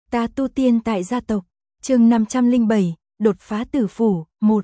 Ta tu tiên tại gia tộc, chương 507, đột phá tử phủ, 1.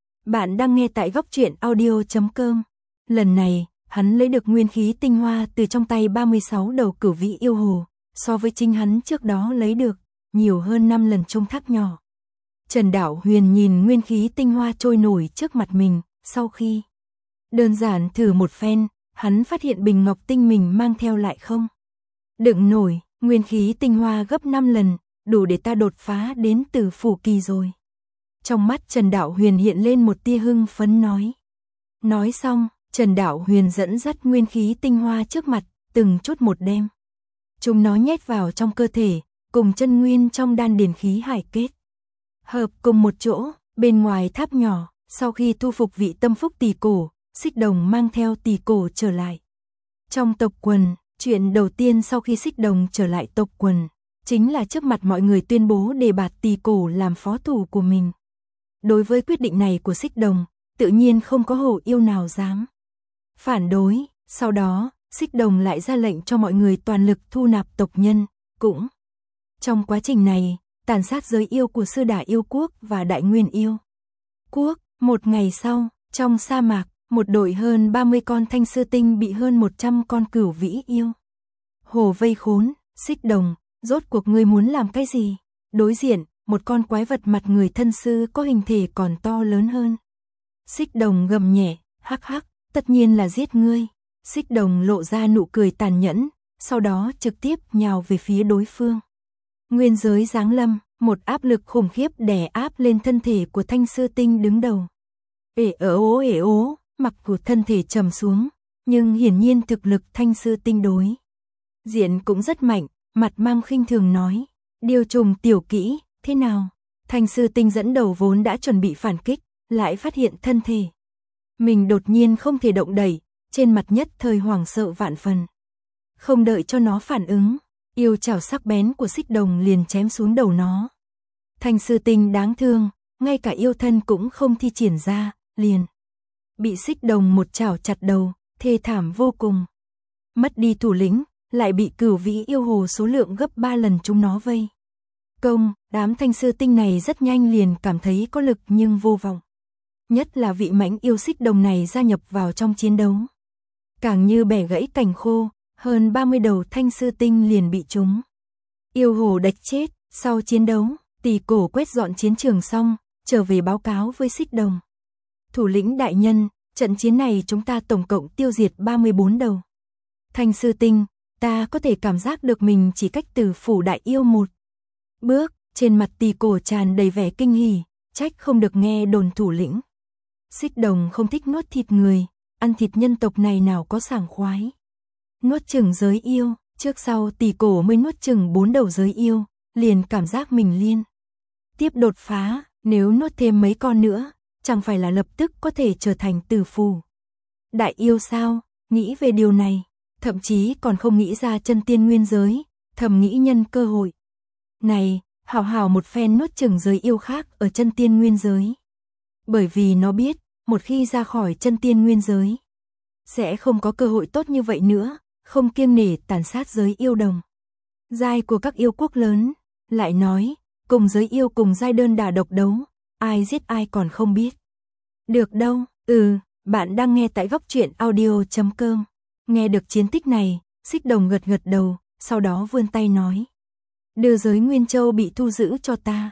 Bạn đang nghe tại góc truyện audio.com. Lần này, hắn lấy được nguyên khí tinh hoa từ trong tay 36 đầu cửu vĩ yêu hồ, so với chính hắn trước đó lấy được, nhiều hơn 5 lần trung thác nhỏ. Trần Đạo Huyền nhìn nguyên khí tinh hoa trôi nổi trước mặt mình, sau khi đơn giản thử một phen, hắn phát hiện bình ngọc tinh mình mang theo lại không đựng nổi, nguyên khí tinh hoa gấp 5 lần, đủ để ta đột phá đến tử phủ kỳ rồi. Trong mắt Trần Đạo Huyền hiện lên một tia hưng phấn nói. Nói xong, Trần Đạo Huyền dẫn dắt nguyên khí tinh hoa trước mặt, từng chút một đem. Chúng nó nhét vào trong cơ thể, cùng chân nguyên trong đan điền khí hải kết hợp cùng một chỗ, bên ngoài tháp nhỏ, sau khi thu phục vị tâm phúc tỷ cổ, Xích Đồng mang theo tỷ cổ trở lại. Trong tộc quần, chuyện đầu tiên sau khi Xích Đồng trở lại tộc quần, chính là trước mặt mọi người tuyên bố đề bạt tỷ cổ làm phó thủ của mình. Đối với quyết định này của Xích Đồng, tự nhiên không có hổ yêu nào dám phản đối, sau đó, Xích Đồng lại ra lệnh cho mọi người toàn lực thu nạp tộc nhân, cũng trong quá trình này, tàn sát giới yêu của Sư Đà yêu quốc và Đại Nguyên yêu quốc. Một ngày sau, trong sa mạc, một đội hơn 30 con thanh sư tinh bị hơn 100 con cửu vĩ yêu hồ vây khốn. Xích Đồng, rốt cuộc ngươi muốn làm cái gì? Đối diện, một con quái vật mặt người thân sư có hình thể còn to lớn hơn. Xích Đồng gầm nhẹ, hắc hắc, tất nhiên là giết ngươi. Xích Đồng lộ ra nụ cười tàn nhẫn, sau đó trực tiếp nhào về phía đối phương. Nguyên giới giáng lâm, một áp lực khủng khiếp đè áp lên thân thể của thanh sư tinh đứng đầu. Ể ố, mặc của thân thể trầm xuống, nhưng hiển nhiên thực lực thanh sư tinh đối diện cũng rất mạnh, mặt mang khinh thường nói, điều trùng tiểu kỹ, thế nào? Thanh sư tinh dẫn đầu vốn đã chuẩn bị phản kích, lại phát hiện thân thể mình đột nhiên không thể động đậy, trên mặt nhất thời hoảng sợ vạn phần. Không đợi cho nó phản ứng, yêu chảo sắc bén của Xích Đồng liền chém xuống đầu nó. Thanh sư tinh đáng thương, ngay cả yêu thân cũng không thi triển ra, liền bị Xích Đồng một chảo chặt đầu, thê thảm vô cùng. Mất đi thủ lĩnh, lại bị cửu vĩ yêu hồ số lượng gấp 3 lần chúng nó vây công. Đám thanh sư tinh này rất nhanh liền cảm thấy có lực nhưng vô vọng. Nhất là vị mãnh yêu Xích Đồng này gia nhập vào trong chiến đấu, càng như bẻ gãy cành khô, hơn 30 đầu thanh sư tinh liền bị chúng yêu hồ đạch chết. Sau chiến đấu, tỷ cổ quét dọn chiến trường xong, trở về báo cáo với Xích Đồng. Thủ lĩnh đại nhân, trận chiến này chúng ta tổng cộng tiêu diệt 34 đầu thanh sư tinh, ta có thể cảm giác được mình chỉ cách tử phủ đại yêu một bước. Trên mặt tỷ cổ tràn đầy vẻ kinh hỉ, trách không được nghe đồn thủ lĩnh Xích Đồng không thích nuốt thịt người, ăn thịt nhân tộc này nào có sảng khoái. Nuốt chửng giới yêu, trước sau tỷ cổ mới nuốt chửng 4 đầu giới yêu, liền cảm giác mình liên tiếp đột phá, nếu nuốt thêm mấy con nữa, chẳng phải là lập tức có thể trở thành tử phủ đại yêu sao? Nghĩ về điều này, thậm chí còn không nghĩ ra chân tiên nguyên giới, thầm nghĩ nhân cơ hội này, hào hào một phen nuốt chửng giới yêu khác ở chân tiên nguyên giới. Bởi vì nó biết, một khi ra khỏi chân tiên nguyên giới, sẽ không có cơ hội tốt như vậy nữa, không kiêng nể tàn sát giới yêu đồng giai của các yêu quốc lớn. Lại nói, cùng giới yêu cùng giai đơn đả độc đấu, ai giết ai còn không biết được đâu. Bạn đang nghe tại góc truyện audio.com. Nghe được chiến tích này, Xích Đồng gật gật đầu, sau đó vươn tay nói, đưa giới Nguyên Châu bị thu giữ cho ta.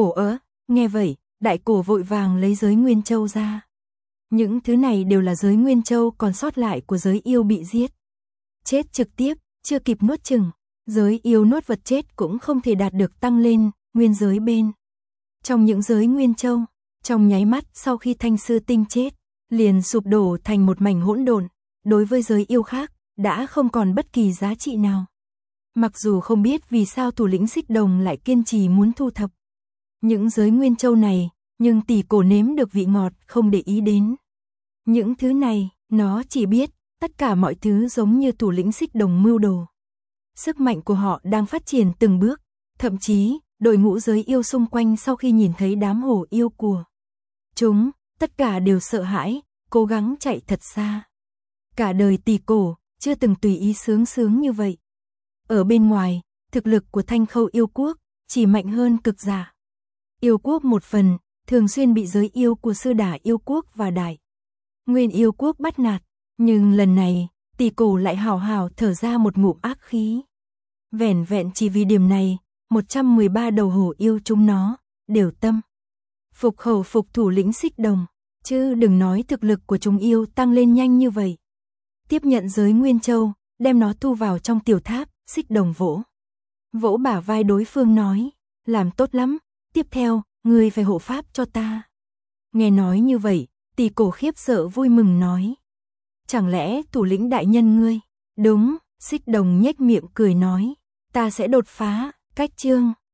Nghe vậy, đại cổ vội vàng lấy giới Nguyên Châu ra. Những thứ này đều là giới Nguyên Châu còn sót lại của giới yêu bị giết chết trực tiếp, chưa kịp nuốt chửng. Giới yêu nuốt vật chết cũng không thể đạt được tăng lên nguyên giới bên trong những giới Nguyên Châu. Trong nháy mắt sau khi thanh sư tinh chết, liền sụp đổ thành một mảnh hỗn độn, đối với giới yêu khác, đã không còn bất kỳ giá trị nào. Mặc dù không biết vì sao thủ lĩnh Xích Đồng lại kiên trì muốn thu thập những giới Nguyên Châu này, nhưng tỷ cổ nếm được vị ngọt không để ý đến những thứ này, nó chỉ biết, tất cả mọi thứ giống như thủ lĩnh Xích Đồng mưu đồ. Sức mạnh của họ đang phát triển từng bước, thậm chí, đội ngũ giới yêu xung quanh sau khi nhìn thấy đám hổ yêu của chúng, tất cả đều sợ hãi, cố gắng chạy thật xa. Cả đời tỷ cổ, chưa từng tùy ý sướng như vậy. Ở bên ngoài, thực lực của Thanh Khâu yêu quốc, chỉ mạnh hơn cực giả. Yêu quốc một phần, thường xuyên bị giới yêu của sư đả yêu quốc và đại nguyên yêu quốc bắt nạt, nhưng lần này, Tỷ Cổ lại hào hào thở ra một ngụm ác khí. Vẻn vẹn chỉ vì điểm này, 113 đầu hổ yêu chúng nó đều tâm phục khẩu phục thủ lĩnh Xích Đồng, chứ đừng nói thực lực của chúng yêu tăng lên nhanh như vậy. Tiếp nhận giới Nguyên Châu, đem nó thu vào trong tiểu tháp, Xích Đồng vỗ bả vai đối phương nói, làm tốt lắm, tiếp theo, ngươi phải hộ pháp cho ta. Nghe nói như vậy, Tỷ Cổ khiếp sợ vui mừng nói, chẳng lẽ thủ lĩnh đại nhân ngươi? Đúng, Xích Đồng nhếch miệng cười nói, ta sẽ đột phá, cách chương